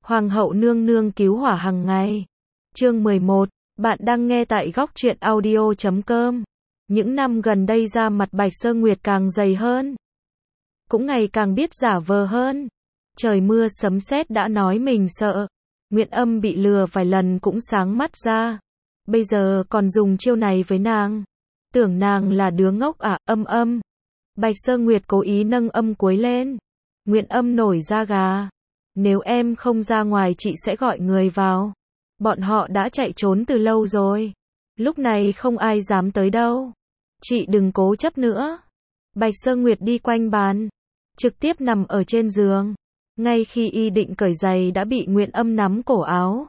Hoàng hậu nương nương cứu hỏa hàng ngày. Chương 11, bạn đang nghe tại góc truyện audio.com. Những năm gần đây da mặt Bạch Sơ Nguyệt càng dày hơn, cũng ngày càng biết giả vờ hơn. Trời mưa sấm sét đã nói mình sợ. Nguyện Âm bị lừa vài lần cũng sáng mắt ra. Bây giờ còn dùng chiêu này với nàng. Tưởng nàng là đứa ngốc à, Âm. Bạch Sơ Nguyệt cố ý nâng âm cuối lên. Nguyện Âm nổi da gà. Nếu em không ra ngoài chị sẽ gọi người vào. Bọn họ đã chạy trốn từ lâu rồi. Lúc này không ai dám tới đâu. Chị đừng cố chấp nữa. Bạch Sơ Nguyệt đi quanh bàn, trực tiếp nằm ở trên giường. Ngay khi y định cởi giày đã bị Nguyện Âm nắm cổ áo,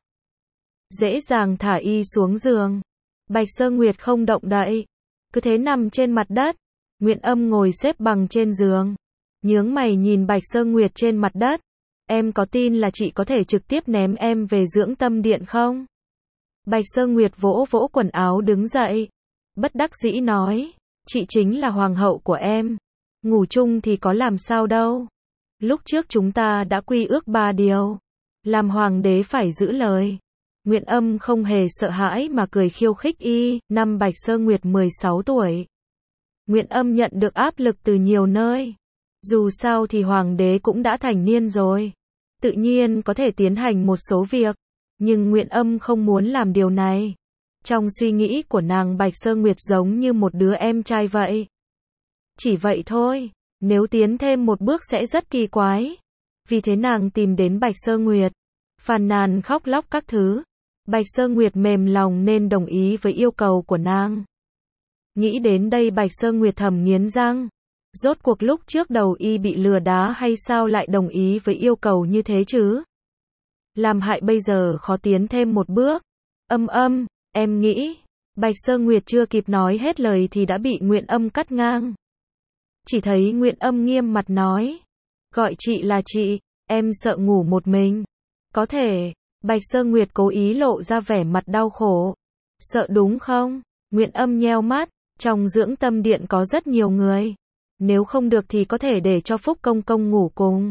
dễ dàng thả y xuống giường. Bạch Sơ Nguyệt không động đậy, cứ thế nằm trên mặt đất. Nguyện Âm ngồi xếp bằng trên giường, nhướng mày nhìn Bạch Sơ Nguyệt trên mặt đất. Em có tin là chị có thể trực tiếp ném em về dưỡng tâm điện không? Bạch Sơ Nguyệt vỗ vỗ quần áo đứng dậy, bất đắc dĩ nói, chị chính là hoàng hậu của em. Ngủ chung thì có làm sao đâu. Lúc trước chúng ta đã quy ước 3 điều. Làm hoàng đế phải giữ lời. Nguyện Âm không hề sợ hãi mà cười khiêu khích y. Năm Bạch Sơ Nguyệt 16 tuổi. Nguyện Âm nhận được áp lực từ nhiều nơi. Dù sao thì hoàng đế cũng đã thành niên rồi, tự nhiên có thể tiến hành một số việc. Nhưng Nguyện Âm không muốn làm điều này. Trong suy nghĩ của nàng, Bạch Sơ Nguyệt giống như một đứa em trai vậy. Chỉ vậy thôi, nếu tiến thêm một bước sẽ rất kỳ quái. Vì thế nàng tìm đến Bạch Sơ Nguyệt, phàn nàn khóc lóc các thứ. Bạch Sơ Nguyệt mềm lòng nên đồng ý với yêu cầu của nàng. Nghĩ đến đây Bạch Sơ Nguyệt thầm nghiến răng. Rốt cuộc lúc trước đầu y bị lừa đá hay sao lại đồng ý với yêu cầu như thế chứ? Làm hại bây giờ khó tiến thêm một bước. Âm, em nghĩ. Bạch Sơ Nguyệt chưa kịp nói hết lời thì đã bị Nguyện Âm cắt ngang. Chỉ thấy Nguyện Âm nghiêm mặt nói, gọi chị là chị, em sợ ngủ một mình. Có thể. Bạch Sơ Nguyệt cố ý lộ ra vẻ mặt đau khổ. Sợ đúng không? Nguyện Âm nheo mắt, trong dưỡng tâm điện có rất nhiều người. Nếu không được thì có thể để cho Phúc Công Công ngủ cùng.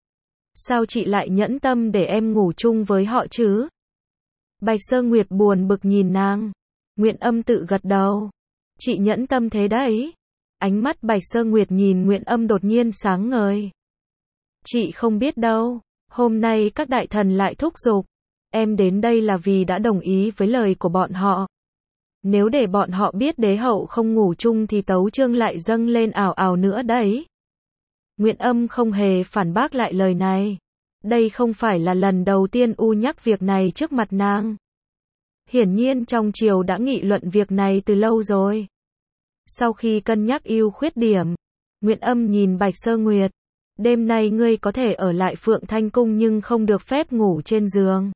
Sao chị lại nhẫn tâm để em ngủ chung với họ chứ? Bạch Sơ Nguyệt buồn bực nhìn nàng. Nguyện Âm tự gật đầu. Chị nhẫn tâm thế đấy. Ánh mắt Bạch Sơ Nguyệt nhìn Nguyện Âm đột nhiên sáng ngời. Chị không biết đâu, hôm nay các đại thần lại thúc giục. Em đến đây là vì đã đồng ý với lời của bọn họ. Nếu để bọn họ biết đế hậu không ngủ chung thì tấu chương lại dâng lên ào ào nữa đấy. Nguyện Âm không hề phản bác lại lời này. Đây không phải là lần đầu tiên nhắc việc này trước mặt nàng. Hiển nhiên trong triều đã nghị luận việc này từ lâu rồi. Sau khi cân nhắc ưu khuyết điểm, Nguyện Âm nhìn Bạch Sơ Nguyệt. Đêm nay ngươi có thể ở lại Phượng Thanh Cung nhưng không được phép ngủ trên giường.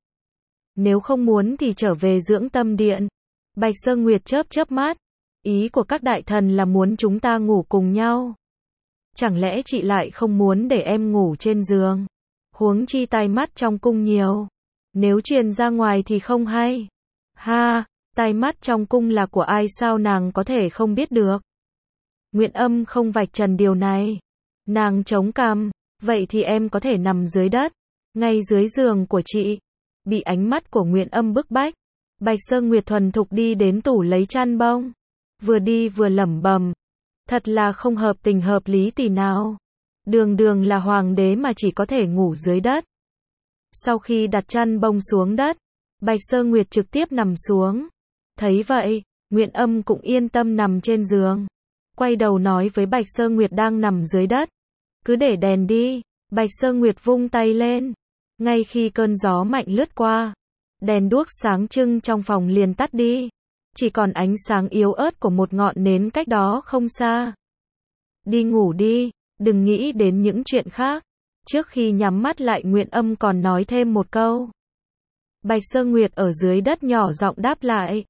Nếu không muốn thì trở về dưỡng tâm điện. Bạch Sơ Nguyệt chớp mắt. Ý của các đại thần là muốn chúng ta ngủ cùng nhau. Chẳng lẽ chị lại không muốn để em ngủ trên giường? Huống chi tai mắt trong cung nhiều. Nếu truyền ra ngoài thì không hay. Ha, tai mắt trong cung là của ai sao nàng có thể không biết được? Nguyện Âm không vạch trần điều này. Nàng chống cằm. Vậy thì em có thể nằm dưới đất, ngay dưới giường của chị. Bị ánh mắt của Nguyện Âm bức bách, Bạch Sơ Nguyệt thuần thục đi đến tủ lấy chăn bông. Vừa đi vừa lẩm bẩm. Thật là không hợp tình hợp lý tì nào. Đường là hoàng đế mà chỉ có thể ngủ dưới đất. Sau khi đặt chăn bông xuống đất, Bạch Sơ Nguyệt trực tiếp nằm xuống. Thấy vậy, Nguyện Âm cũng yên tâm nằm trên giường. Quay đầu nói với Bạch Sơ Nguyệt đang nằm dưới đất. Cứ để đèn đi. Bạch Sơ Nguyệt vung tay lên. Ngay khi cơn gió mạnh lướt qua, đèn đuốc sáng trưng trong phòng liền tắt đi. Chỉ còn ánh sáng yếu ớt của một ngọn nến cách đó không xa. Đi ngủ đi, đừng nghĩ đến những chuyện khác. Trước khi nhắm mắt lại Nguyện Âm còn nói thêm một câu. Bạch Sơ Nguyệt ở dưới đất nhỏ giọng đáp lại.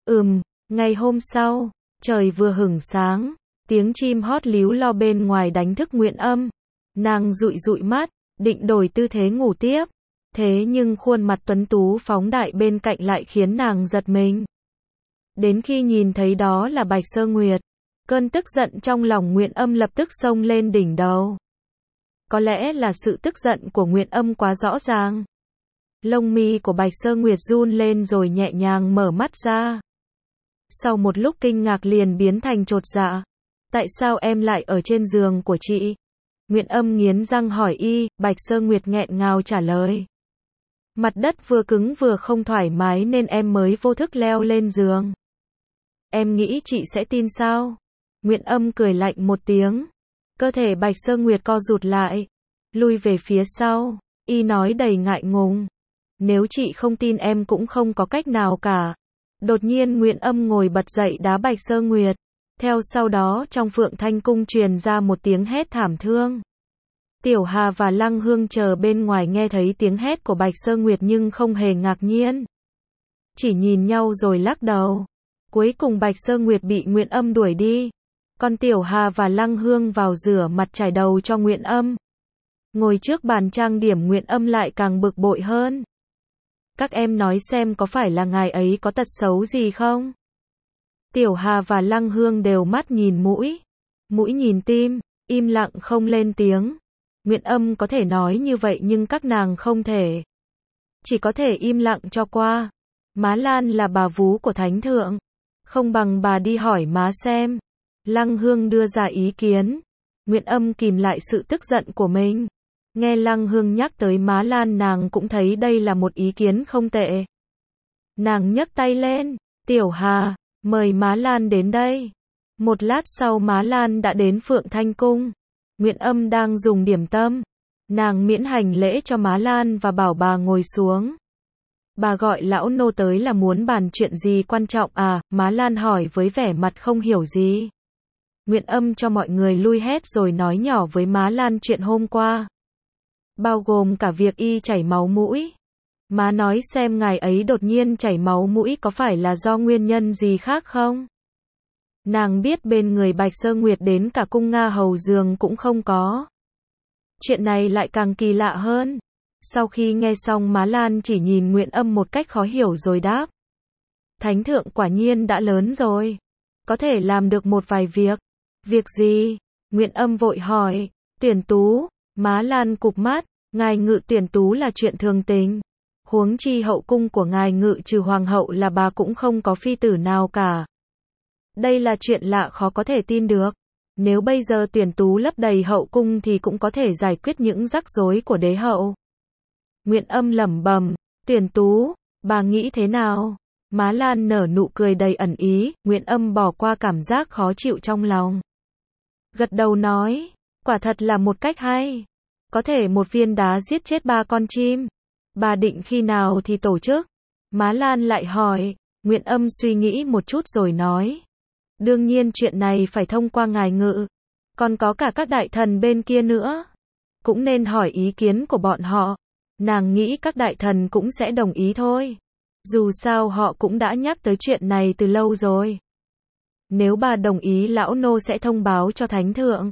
Ngày hôm sau, trời vừa hửng sáng, tiếng chim hót líu lo bên ngoài đánh thức Nguyện Âm. Nàng dụi mắt, định đổi tư thế ngủ tiếp. Thế nhưng khuôn mặt tuấn tú phóng đại bên cạnh lại khiến nàng giật mình. Đến khi nhìn thấy đó là Bạch Sơ Nguyệt, cơn tức giận trong lòng Nguyện Âm lập tức xông lên đỉnh đầu. Có lẽ là sự tức giận của Nguyện Âm quá rõ ràng. Lông mi của Bạch Sơ Nguyệt run lên rồi nhẹ nhàng mở mắt ra. Sau một lúc kinh ngạc liền biến thành chột dạ. Tại sao em lại ở trên giường của chị? Nguyện Âm nghiến răng hỏi y, Bạch Sơ Nguyệt nghẹn ngào trả lời. Mặt đất vừa cứng vừa không thoải mái nên em mới vô thức leo lên giường. Em nghĩ chị sẽ tin sao? Nguyện Âm cười lạnh một tiếng. Cơ thể Bạch Sơ Nguyệt co rụt lại, lui về phía sau. Y nói đầy ngại ngùng. Nếu chị không tin em cũng không có cách nào cả. Đột nhiên Nguyện Âm ngồi bật dậy đá Bạch Sơ Nguyệt. Theo sau đó trong Phượng Thanh Cung truyền ra một tiếng hét thảm thương. Tiểu Hà và Lăng Hương chờ bên ngoài nghe thấy tiếng hét của Bạch Sơ Nguyệt nhưng không hề ngạc nhiên. Chỉ nhìn nhau rồi lắc đầu. Cuối cùng Bạch Sơ Nguyệt bị Nguyện Âm đuổi đi. Còn Tiểu Hà và Lăng Hương vào rửa mặt chải đầu cho Nguyện Âm. Ngồi trước bàn trang điểm Nguyện Âm lại càng bực bội hơn. Các em nói xem có phải là ngài ấy có tật xấu gì không? Tiểu Hà và Lăng Hương đều mắt nhìn mũi, mũi nhìn tim, im lặng không lên tiếng. Nguyện Âm có thể nói như vậy nhưng các nàng không thể. Chỉ có thể im lặng cho qua. Má Lan là bà vú của Thánh Thượng. Không bằng bà đi hỏi má xem. Lăng Hương đưa ra ý kiến. Nguyện Âm kìm lại sự tức giận của mình. Nghe Lăng Hương nhắc tới má Lan nàng cũng thấy đây là một ý kiến không tệ. Nàng nhấc tay lên. Tiểu Hà, mời má Lan đến đây. Một lát sau má Lan đã đến Phượng Thanh Cung. Nguyện Âm đang dùng điểm tâm. Nàng miễn hành lễ cho má Lan và bảo bà ngồi xuống. Bà gọi lão nô tới là muốn bàn chuyện gì quan trọng à? Má Lan hỏi với vẻ mặt không hiểu gì. Nguyện Âm cho mọi người lui hết rồi nói nhỏ với má Lan chuyện hôm qua. Bao gồm cả việc y chảy máu mũi. Má nói xem ngài ấy đột nhiên chảy máu mũi có phải là do nguyên nhân gì khác không? Nàng biết bên người Bạch Sơ Nguyệt đến cả cung Nga hầu giường cũng không có. Chuyện này lại càng kỳ lạ hơn. Sau khi nghe xong má Lan chỉ nhìn Nguyện Âm một cách khó hiểu rồi đáp. Thánh thượng quả nhiên đã lớn rồi. Có thể làm được một vài việc. Việc gì? Nguyện Âm vội hỏi. Tuyển tú. Má Lan cụp mắt. Ngài ngự tuyển tú là chuyện thường tình. Huống chi hậu cung của ngài ngự trừ hoàng hậu là bà cũng không có phi tử nào cả. Đây là chuyện lạ khó có thể tin được. Nếu bây giờ tuyển tú lấp đầy hậu cung thì cũng có thể giải quyết những rắc rối của đế hậu. Nguyện Âm lẩm bẩm, tuyển tú, bà nghĩ thế nào? Má Lan nở nụ cười đầy ẩn ý, Nguyện Âm bỏ qua cảm giác khó chịu trong lòng. Gật đầu nói, quả thật là một cách hay. Có thể một viên đá giết chết 3 con chim. Bà định khi nào thì tổ chức? Má Lan lại hỏi, Nguyện Âm suy nghĩ một chút rồi nói. Đương nhiên chuyện này phải thông qua ngài ngự. Còn có cả các đại thần bên kia nữa. Cũng nên hỏi ý kiến của bọn họ. Nàng nghĩ các đại thần cũng sẽ đồng ý thôi. Dù sao họ cũng đã nhắc tới chuyện này từ lâu rồi. Nếu bà đồng ý lão nô sẽ thông báo cho Thánh Thượng.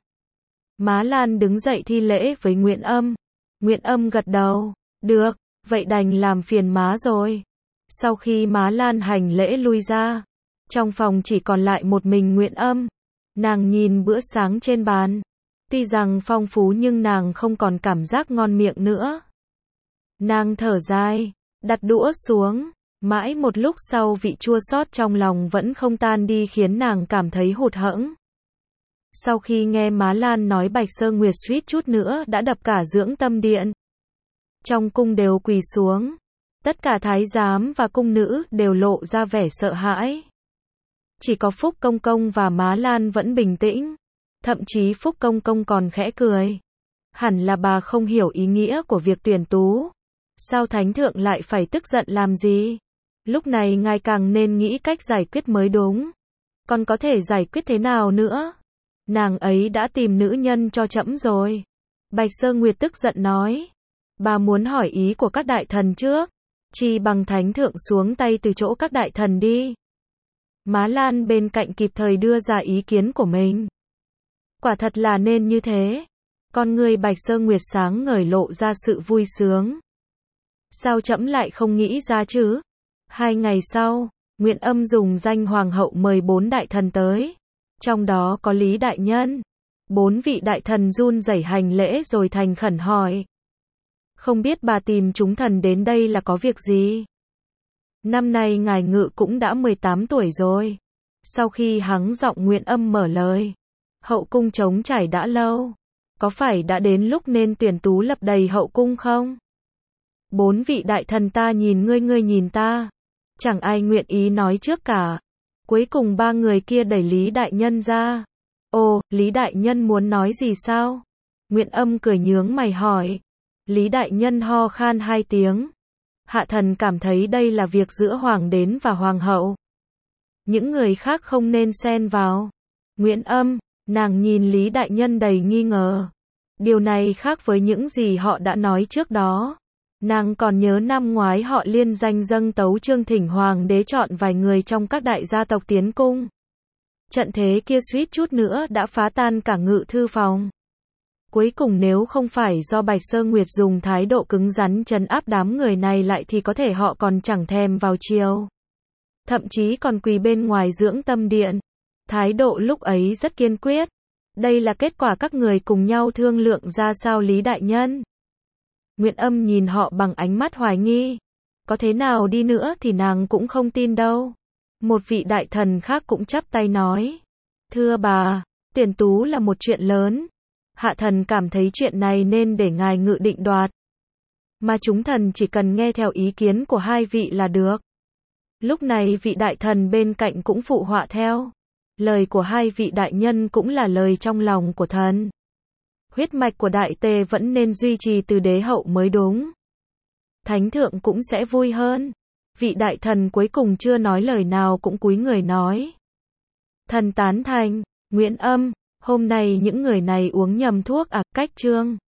Má Lan đứng dậy thi lễ với Nguyện Âm. Nguyện Âm gật đầu. Được, vậy đành làm phiền má rồi. Sau khi má Lan hành lễ lui ra. Trong phòng chỉ còn lại một mình Nguyện Âm. Nàng nhìn bữa sáng trên bàn. Tuy rằng phong phú nhưng nàng không còn cảm giác ngon miệng nữa. Nàng thở dài, đặt đũa xuống. Mãi một lúc sau vị chua xót trong lòng vẫn không tan đi khiến nàng cảm thấy hụt hẫng. Sau khi nghe má Lan nói Bạch Sơ Nguyệt suýt chút nữa đã đập cả Dưỡng Tâm Điện. Trong cung đều quỳ xuống. Tất cả thái giám và cung nữ đều lộ ra vẻ sợ hãi. Chỉ có Phúc Công Công và má Lan vẫn bình tĩnh. Thậm chí Phúc Công Công còn khẽ cười. Hẳn là bà không hiểu ý nghĩa của việc tuyển tú. Sao Thánh Thượng lại phải tức giận làm gì? Lúc này ngài càng nên nghĩ cách giải quyết mới đúng. Còn có thể giải quyết thế nào nữa? Nàng ấy đã tìm nữ nhân cho trẫm rồi. Bạch Sơ Nguyệt tức giận nói. Bà muốn hỏi ý của các đại thần trước. Chi bằng Thánh Thượng xuống tay từ chỗ các đại thần đi. Má Lan bên cạnh kịp thời đưa ra ý kiến của mình. Quả thật là nên như thế. Con người Bạch Sơ Nguyệt sáng ngời lộ ra sự vui sướng. Sao trẫm lại không nghĩ ra chứ? 2 ngày sau, Nguyện Âm dùng danh hoàng hậu mời 4 đại thần tới. Trong đó có Lý Đại Nhân. 4 vị đại thần run rẩy hành lễ rồi thành khẩn hỏi. Không biết bà tìm chúng thần đến đây là có việc gì? Năm nay ngài Ngự cũng đã 18 tuổi rồi. Sau khi hắng giọng Nguyễn Âm mở lời. Hậu cung trống trải đã lâu. Có phải đã đến lúc nên tuyển tú lập đầy hậu cung không? 4 vị đại thần ta nhìn ngươi, ngươi nhìn ta. Chẳng ai nguyện ý nói trước cả. Cuối cùng 3 người kia đẩy Lý Đại Nhân ra. Ồ, Lý Đại Nhân muốn nói gì sao? Nguyễn Âm cười nhướng mày hỏi. Lý Đại Nhân ho khan 2 tiếng. Hạ thần cảm thấy đây là việc giữa hoàng đế và hoàng hậu. Những người khác không nên xen vào. Nguyễn Âm, nàng nhìn Lý Đại Nhân đầy nghi ngờ. Điều này khác với những gì họ đã nói trước đó. Nàng còn nhớ năm ngoái họ liên danh dâng tấu chương thỉnh hoàng đế chọn vài người trong các đại gia tộc tiến cung. Trận thế kia suýt chút nữa đã phá tan cả Ngự thư phòng. Cuối cùng nếu không phải do Bạch Sơ Nguyệt dùng thái độ cứng rắn trấn áp đám người này lại thì có thể họ còn chẳng thèm vào chiều. Thậm chí còn quỳ bên ngoài dưỡng tâm điện. Thái độ lúc ấy rất kiên quyết. Đây là kết quả các người cùng nhau thương lượng ra sao Lý Đại Nhân? Nguyễn Âm nhìn họ bằng ánh mắt hoài nghi. Có thế nào đi nữa thì nàng cũng không tin đâu. Một vị đại thần khác cũng chắp tay nói. Thưa bà, tuyển tú là một chuyện lớn. Hạ thần cảm thấy chuyện này nên để ngài Ngự định đoạt. Mà chúng thần chỉ cần nghe theo ý kiến của 2 vị là được. Lúc này vị đại thần bên cạnh cũng phụ họa theo. Lời của 2 vị đại nhân cũng là lời trong lòng của thần. Huyết mạch của đại tề vẫn nên duy trì từ đế hậu mới đúng. Thánh thượng cũng sẽ vui hơn. Vị đại thần cuối cùng chưa nói lời nào cũng cúi người nói. Thần tán thành. Nguyễn Âm, hôm nay những người này uống nhầm thuốc à, cách chương.